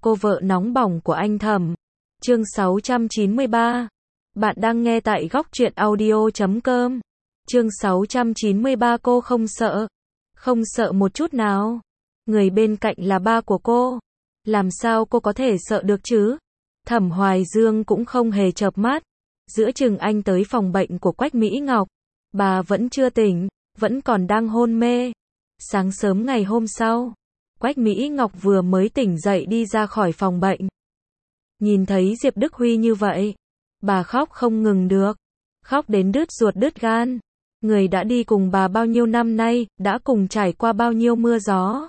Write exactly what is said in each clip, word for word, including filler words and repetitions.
cô vợ nóng bỏng của anh Thẩm. Chương sáu trăm chín mươi ba. Bạn đang nghe tại góc truyện audio chấm com. Chương sáu trăm chín mươi ba. Cô không sợ. Không sợ một chút nào. Người bên cạnh là ba của cô. Làm sao cô có thể sợ được chứ? Thẩm Hoài Dương cũng không hề chợp mắt. Giữa chừng anh tới phòng bệnh của Quách Mỹ Ngọc. Bà vẫn chưa tỉnh, vẫn còn đang hôn mê. Sáng sớm ngày hôm sau, Quách Mỹ Ngọc vừa mới tỉnh dậy đi ra khỏi phòng bệnh. Nhìn thấy Diệp Đức Huy như vậy, bà khóc không ngừng được. Khóc đến đứt ruột đứt gan. Người đã đi cùng bà bao nhiêu năm nay, đã cùng trải qua bao nhiêu mưa gió.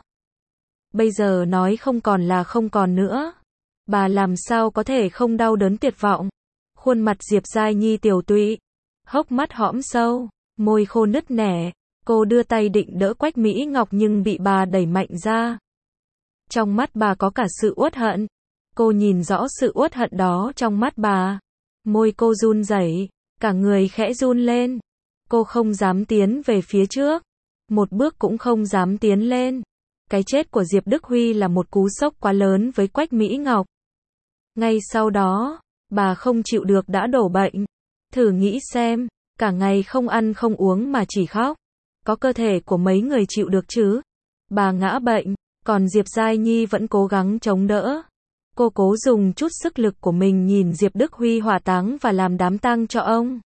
Bây giờ nói không còn là không còn nữa. Bà làm sao có thể không đau đớn tuyệt vọng. Khuôn mặt Diệp Giai Nhi tiều tụy, hốc mắt hõm sâu, môi khô nứt nẻ. Cô đưa tay định đỡ Quách Mỹ Ngọc nhưng bị bà đẩy mạnh ra. Trong mắt bà có cả sự uất hận. Cô nhìn rõ sự uất hận đó trong mắt bà. Môi cô run rẩy, cả người khẽ run lên. Cô không dám tiến về phía trước, một bước cũng không dám tiến lên. Cái chết của Diệp Đức Huy là một cú sốc quá lớn với Quách Mỹ Ngọc. Ngay sau đó, bà không chịu được đã đổ bệnh. Thử nghĩ xem, cả ngày không ăn không uống mà chỉ khóc. Có cơ thể của mấy người chịu được chứ? Bà ngã bệnh, còn Diệp Giai Nhi vẫn cố gắng chống đỡ. Cô cố dùng chút sức lực của mình nhìn Diệp Đức Huy hỏa táng và làm đám tang cho ông.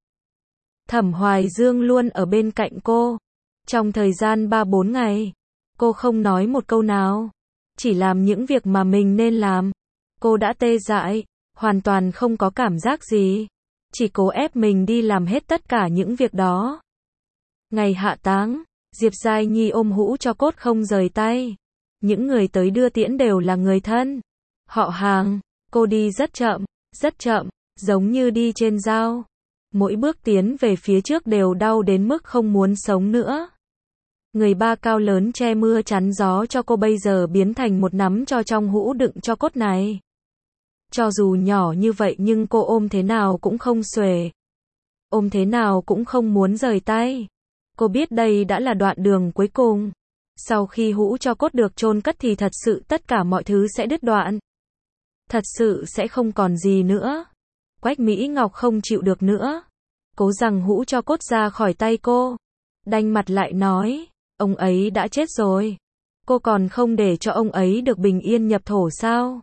Thẩm Hoài Dương luôn ở bên cạnh cô. Trong thời gian ba bốn ngày, cô không nói một câu nào. Chỉ làm những việc mà mình nên làm. Cô đã tê dại, hoàn toàn không có cảm giác gì. Chỉ cố ép mình đi làm hết tất cả những việc đó. Ngày hạ táng, Diệp Giai Nhi ôm hũ cho cốt không rời tay. Những người tới đưa tiễn đều là người thân, họ hàng. Cô đi rất chậm, rất chậm, giống như đi trên dao. Mỗi bước tiến về phía trước đều đau đến mức không muốn sống nữa. Người ba cao lớn che mưa chắn gió cho cô bây giờ biến thành một nắm tro trong hũ đựng cho cốt này. Cho dù nhỏ như vậy nhưng cô ôm thế nào cũng không xuể. Ôm thế nào cũng không muốn rời tay. Cô biết đây đã là đoạn đường cuối cùng. Sau khi hũ cho cốt được chôn cất thì thật sự tất cả mọi thứ sẽ đứt đoạn. Thật sự sẽ không còn gì nữa. Quách Mỹ Ngọc không chịu được nữa. Cố rằng hũ cho cốt ra khỏi tay cô. Đanh mặt lại nói, ông ấy đã chết rồi. Cô còn không để cho ông ấy được bình yên nhập thổ sao?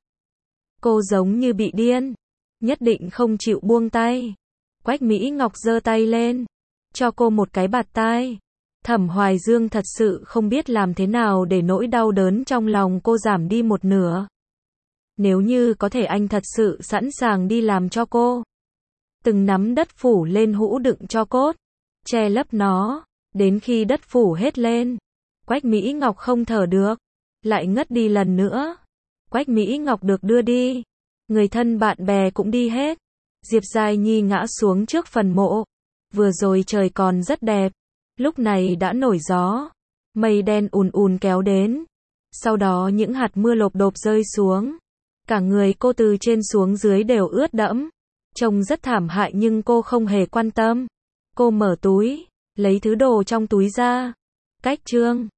Cô giống như bị điên. Nhất định không chịu buông tay. Quách Mỹ Ngọc giơ tay lên. Cho cô một cái bạt tai. Thẩm Hoài Dương thật sự không biết làm thế nào để nỗi đau đớn trong lòng cô giảm đi một nửa. Nếu như có thể anh thật sự sẵn sàng đi làm cho cô. Từng nắm đất phủ lên hũ đựng cho cốt. Che lấp nó. Đến khi đất phủ hết lên. Quách Mỹ Ngọc không thở được. Lại ngất đi lần nữa. Quách Mỹ Ngọc được đưa đi. Người thân bạn bè cũng đi hết. Diệp Giai Nhi ngã xuống trước phần mộ. Vừa rồi trời còn rất đẹp. Lúc này đã nổi gió. Mây đen ùn ùn kéo đến. Sau đó những hạt mưa lộp độp rơi xuống. Cả người cô từ trên xuống dưới đều ướt đẫm. Trông rất thảm hại nhưng cô không hề quan tâm. Cô mở túi, lấy thứ đồ trong túi ra. Cách chương.